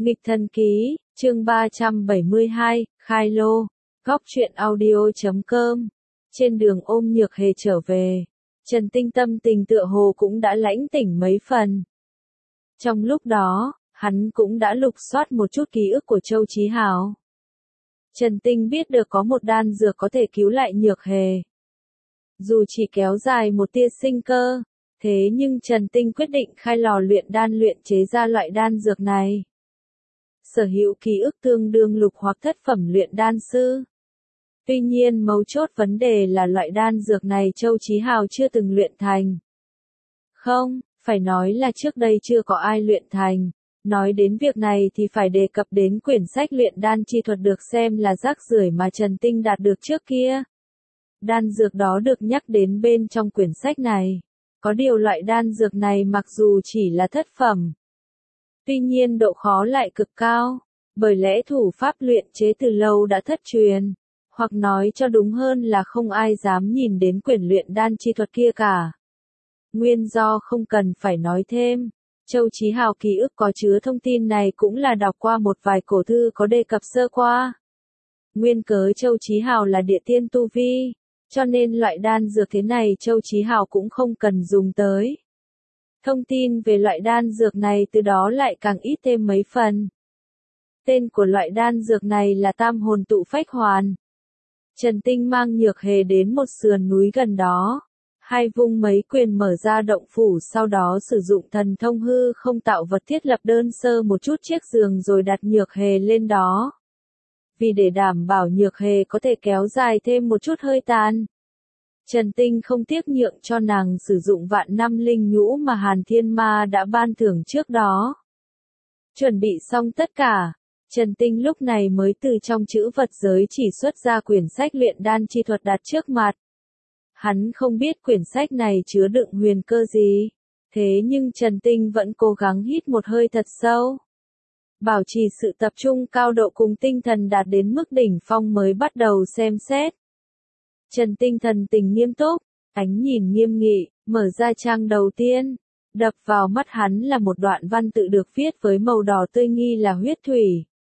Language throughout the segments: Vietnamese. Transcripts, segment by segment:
Nghịch thần ký, chương 372, khai lô, góc truyện audio.com. Trên đường ôm Nhược Hề trở về, Trần Tinh tâm tình tựa hồ cũng đã lãnh tỉnh mấy phần. Trong lúc đó, hắn cũng đã lục soát một chút ký ức của Châu Chí Hào. Trần Tinh biết được có một đan dược có thể cứu lại Nhược Hề. Dù chỉ kéo dài một tia sinh cơ, thế nhưng Trần Tinh quyết định khai lò luyện đan luyện chế ra loại đan dược này. Sở hữu ký ức tương đương lục hoặc thất phẩm luyện đan sư. Tuy nhiên mấu chốt vấn đề là loại đan dược này Châu Chí Hào chưa từng luyện thành. Không, phải nói là trước đây chưa có ai luyện thành. Nói đến việc này thì phải đề cập đến quyển sách luyện đan chi thuật được xem là rác rưởi mà Trần Tinh đạt được trước kia. Đan dược đó được nhắc đến bên trong quyển sách này. Có điều loại đan dược này mặc dù chỉ là thất phẩm, tuy nhiên độ khó lại cực cao, bởi lẽ thủ pháp luyện chế từ lâu đã thất truyền, hoặc nói cho đúng hơn là không ai dám nhìn đến quyển luyện đan chi thuật kia cả. Nguyên do không cần phải nói thêm, Châu Chí Hào ký ức có chứa thông tin này cũng là đọc qua một vài cổ thư có đề cập sơ qua. Nguyên cớ Châu Chí Hào là địa tiên tu vi, cho nên loại đan dược thế này Châu Chí Hào cũng không cần dùng tới. Thông tin về loại đan dược này từ đó lại càng ít thêm mấy phần. Tên của loại đan dược này là Tam Hồn Tụ Phách Hoàn. Trần Tinh mang Nhược Hề đến một sườn núi gần đó. Hai vung mấy quyền mở ra động phủ, sau đó sử dụng thần thông hư không tạo vật thiết lập đơn sơ một chút chiếc giường rồi đặt Nhược Hề lên đó. Vì để đảm bảo Nhược Hề có thể kéo dài thêm một chút hơi tàn, Trần Tinh không tiếc nhượng cho nàng sử dụng vạn năm linh nhũ mà Hàn Thiên Ma đã ban thưởng trước đó. Chuẩn bị xong tất cả, Trần Tinh lúc này mới từ trong chữ vật giới chỉ xuất ra quyển sách luyện đan chi thuật đặt trước mặt. Hắn không biết quyển sách này chứa đựng huyền cơ gì, thế nhưng Trần Tinh vẫn cố gắng hít một hơi thật sâu. Bảo trì sự tập trung cao độ cùng tinh thần đạt đến mức đỉnh phong mới bắt đầu xem xét. Trần Tinh thần tình nghiêm túc, ánh nhìn nghiêm nghị, mở ra trang đầu tiên. Đập vào mắt hắn là một đoạn văn tự được viết với màu đỏ tươi nghi là huyết thủy.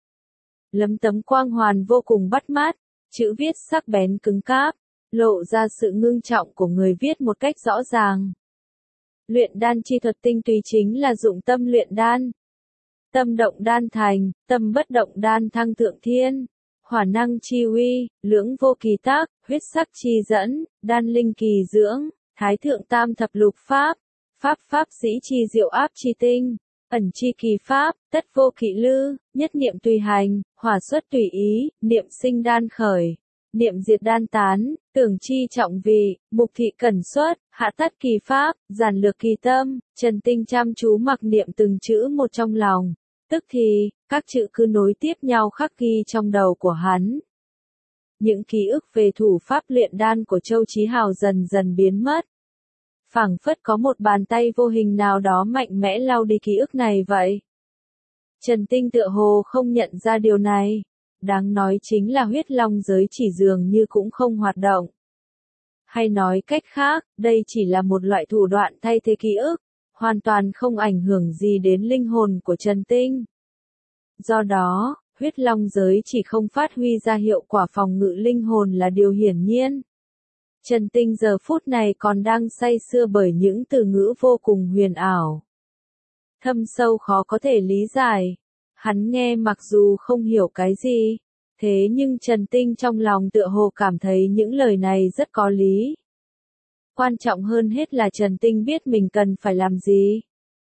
Lấm tấm quang hoàn vô cùng bắt mắt, chữ viết sắc bén cứng cáp, lộ ra sự ngưng trọng của người viết một cách rõ ràng. Luyện đan chi thuật tinh túy chính là dụng tâm luyện đan. Tâm động đan thành, tâm bất động đan thăng thượng thiên. Hỏa năng chi uy, lưỡng vô kỳ tác, huyết sắc chi dẫn, đan linh kỳ dưỡng, thái thượng tam thập lục pháp, pháp dĩ chi diệu áp chi tinh, ẩn chi kỳ pháp, tất vô kỵ lư, nhất niệm tùy hành, hỏa xuất tùy ý, niệm sinh đan khởi, niệm diệt đan tán, tưởng chi trọng vì, mục thị cẩn xuất, hạ tắt kỳ pháp, giản lược kỳ tâm. Trần Tinh chăm chú mặc niệm từng chữ một trong lòng. Tức thì, các chữ cứ nối tiếp nhau khắc ghi trong đầu của hắn. Những ký ức về thủ pháp luyện đan của Châu Chí Hào dần dần biến mất. Phảng phất có một bàn tay vô hình nào đó mạnh mẽ lau đi ký ức này vậy. Trần Tinh tựa hồ không nhận ra điều này. Đáng nói chính là huyết long giới chỉ dường như cũng không hoạt động. Hay nói cách khác, đây chỉ là một loại thủ đoạn thay thế ký ức, hoàn toàn không ảnh hưởng gì đến linh hồn của Trần Tinh. Do đó, huyết long giới chỉ không phát huy ra hiệu quả phòng ngự linh hồn là điều hiển nhiên. Trần Tinh giờ phút này còn đang say sưa bởi những từ ngữ vô cùng huyền ảo, thâm sâu khó có thể lý giải. Hắn nghe mặc dù không hiểu cái gì, thế nhưng Trần Tinh trong lòng tựa hồ cảm thấy những lời này rất có lý. Quan trọng hơn hết là Trần Tinh biết mình cần phải làm gì.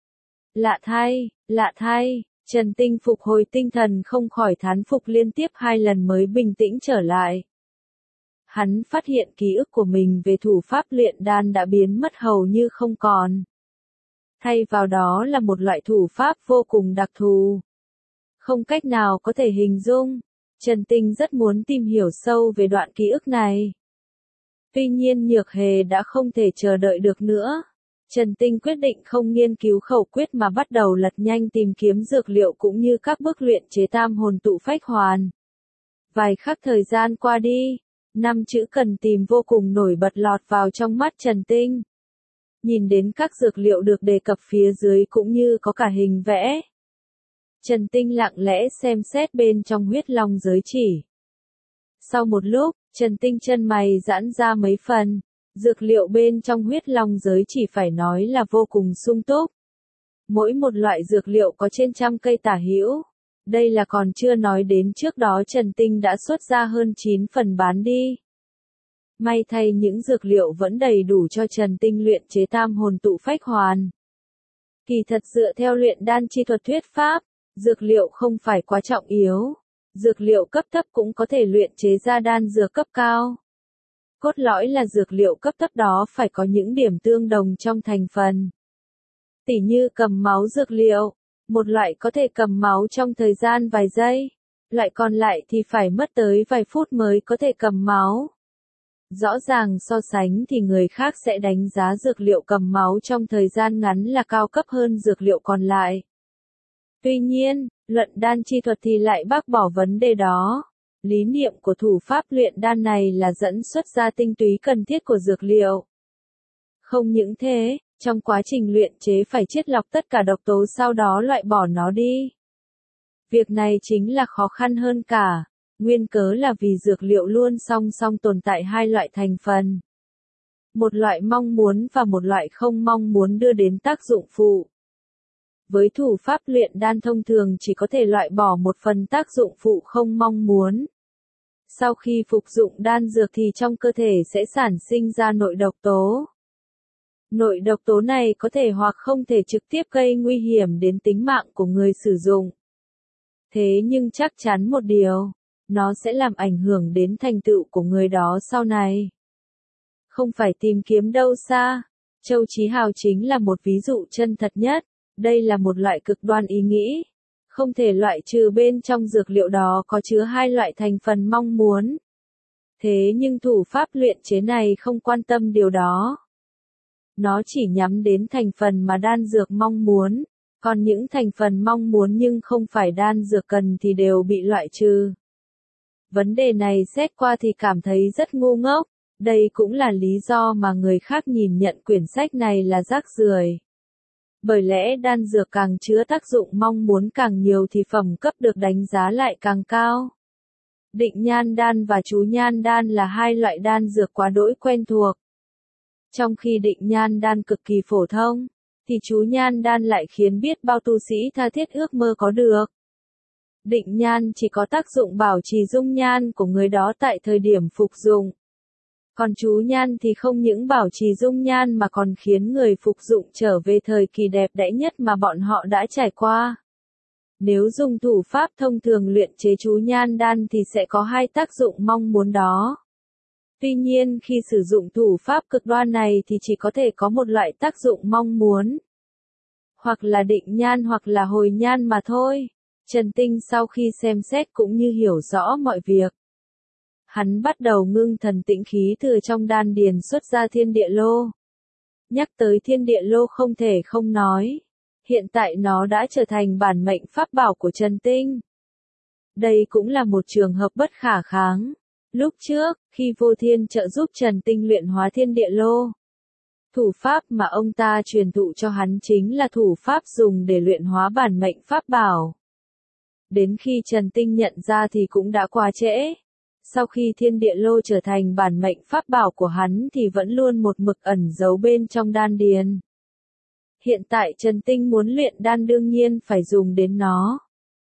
Lạ thay, Trần Tinh phục hồi tinh thần không khỏi thán phục liên tiếp 2 lần mới bình tĩnh trở lại. Hắn phát hiện ký ức của mình về thủ pháp luyện đan đã biến mất hầu như không còn. Thay vào đó là một loại thủ pháp vô cùng đặc thù. Không cách nào có thể hình dung, Trần Tinh rất muốn tìm hiểu sâu về đoạn ký ức này. Tuy nhiên Nhược Hề đã không thể chờ đợi được nữa. Trần Tinh quyết định không nghiên cứu khẩu quyết mà bắt đầu lật nhanh tìm kiếm dược liệu cũng như các bước luyện chế Tam Hồn Tụ Phách Hoàn. Vài khắc thời gian qua đi, 5 chữ cần tìm vô cùng nổi bật lọt vào trong mắt Trần Tinh. Nhìn đến các dược liệu được đề cập phía dưới cũng như có cả hình vẽ. Trần Tinh lặng lẽ xem xét bên trong huyết long giới chỉ. Sau một lúc, Trần Tinh chân mày giãn ra mấy phần, dược liệu bên trong huyết long giới chỉ phải nói là vô cùng sung túc. Mỗi một loại dược liệu có trên 100 cây tả hữu. Đây là còn chưa nói đến trước đó Trần Tinh đã xuất ra hơn 9 phần bán đi. May thay những dược liệu vẫn đầy đủ cho Trần Tinh luyện chế tam hồn tụ phách hoàn. Kỳ thật dựa theo luyện đan chi thuật thuyết pháp, dược liệu không phải quá trọng yếu. Dược liệu cấp thấp cũng có thể luyện chế ra đan dược cấp cao. Cốt lõi là dược liệu cấp thấp đó phải có những điểm tương đồng trong thành phần. Tỉ như cầm máu dược liệu, một loại có thể cầm máu trong thời gian vài giây, loại còn lại thì phải mất tới vài phút mới có thể cầm máu. Rõ ràng so sánh thì người khác sẽ đánh giá dược liệu cầm máu trong thời gian ngắn là cao cấp hơn dược liệu còn lại. Tuy nhiên, luận đan chi thuật thì lại bác bỏ vấn đề đó. Lý niệm của thủ pháp luyện đan này là dẫn xuất ra tinh túy cần thiết của dược liệu. Không những thế, trong quá trình luyện chế phải chiết lọc tất cả độc tố sau đó loại bỏ nó đi. Việc này chính là khó khăn hơn cả. Nguyên cớ là vì dược liệu luôn song song tồn tại hai loại thành phần. Một loại mong muốn và một loại không mong muốn đưa đến tác dụng phụ. Với thủ pháp luyện đan thông thường chỉ có thể loại bỏ một phần tác dụng phụ không mong muốn. Sau khi phục dụng đan dược thì trong cơ thể sẽ sản sinh ra nội độc tố. Nội độc tố này có thể hoặc không thể trực tiếp gây nguy hiểm đến tính mạng của người sử dụng. Thế nhưng chắc chắn một điều, nó sẽ làm ảnh hưởng đến thành tựu của người đó sau này. Không phải tìm kiếm đâu xa, Châu Chí Hào chính là một ví dụ chân thật nhất. Đây là một loại cực đoan ý nghĩ. Không thể loại trừ bên trong dược liệu đó có chứa hai loại thành phần mong muốn. Thế nhưng thủ pháp luyện chế này không quan tâm điều đó. Nó chỉ nhắm đến thành phần mà đan dược mong muốn, còn những thành phần mong muốn nhưng không phải đan dược cần thì đều bị loại trừ. Vấn đề này xét qua thì cảm thấy rất ngu ngốc, đây cũng là lý do mà người khác nhìn nhận quyển sách này là rác rưởi. Bởi lẽ đan dược càng chứa tác dụng mong muốn càng nhiều thì phẩm cấp được đánh giá lại càng cao. Định nhan đan và chú nhan đan là hai loại đan dược quá đỗi quen thuộc. Trong khi định nhan đan cực kỳ phổ thông, thì chú nhan đan lại khiến biết bao tu sĩ tha thiết ước mơ có được. Định nhan chỉ có tác dụng bảo trì dung nhan của người đó tại thời điểm phục dụng. Còn chú nhan thì không những bảo trì dung nhan mà còn khiến người phục dụng trở về thời kỳ đẹp đẽ nhất mà bọn họ đã trải qua. Nếu dùng thủ pháp thông thường luyện chế chú nhan đan thì sẽ có hai tác dụng mong muốn đó. Tuy nhiên khi sử dụng thủ pháp cực đoan này thì chỉ có thể có một loại tác dụng mong muốn. Hoặc là định nhan hoặc là hồi nhan mà thôi. Trần Tinh sau khi xem xét cũng như hiểu rõ mọi việc. Hắn bắt đầu ngưng thần tĩnh khí từ trong đan điền xuất ra thiên địa lô. Nhắc tới thiên địa lô không thể không nói. Hiện tại nó đã trở thành bản mệnh pháp bảo của Trần Tinh. Đây cũng là một trường hợp bất khả kháng. Lúc trước, khi Vô Thiên trợ giúp Trần Tinh luyện hóa thiên địa lô, thủ pháp mà ông ta truyền thụ cho hắn chính là thủ pháp dùng để luyện hóa bản mệnh pháp bảo. Đến khi Trần Tinh nhận ra thì cũng đã quá trễ. Sau khi thiên địa lô trở thành bản mệnh pháp bảo của hắn thì vẫn luôn một mực ẩn giấu bên trong đan điền. Hiện tại Trần Tinh muốn luyện đan đương nhiên phải dùng đến nó.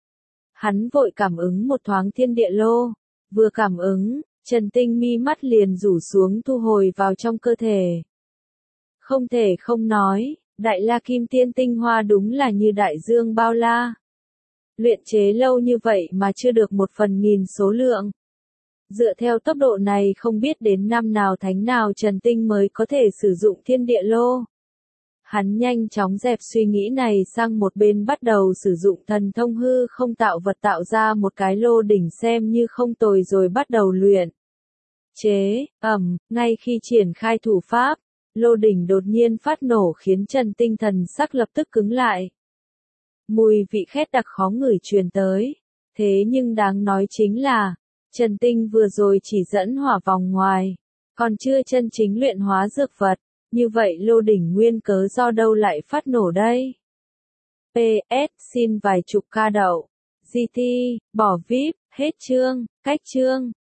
Hắn vội cảm ứng một thoáng thiên địa lô. Vừa cảm ứng, Trần Tinh mi mắt liền rủ xuống thu hồi vào trong cơ thể. Không thể không nói, Đại La Kim Tiên tinh hoa đúng là như đại dương bao la. Luyện chế lâu như vậy mà chưa được 1/1000 số lượng. Dựa theo tốc độ này không biết đến năm nào thánh nào Trần Tinh mới có thể sử dụng thiên địa lô. Hắn nhanh chóng dẹp suy nghĩ này sang một bên bắt đầu sử dụng thần thông hư không tạo vật tạo ra một cái lô đỉnh xem như không tồi rồi bắt đầu luyện. Ngay khi triển khai thủ pháp, lô đỉnh đột nhiên phát nổ khiến Trần Tinh thần sắc lập tức cứng lại. Mùi vị khét đặc khó ngửi truyền tới. Thế nhưng đáng nói chính là, Trần Tinh vừa rồi chỉ dẫn hỏa vòng ngoài, còn chưa chân chính luyện hóa dược vật. Như vậy lô đỉnh nguyên cớ do đâu lại phát nổ đây? PS, xin vài chục ca đậu. GT, bỏ VIP, hết chương, cách chương.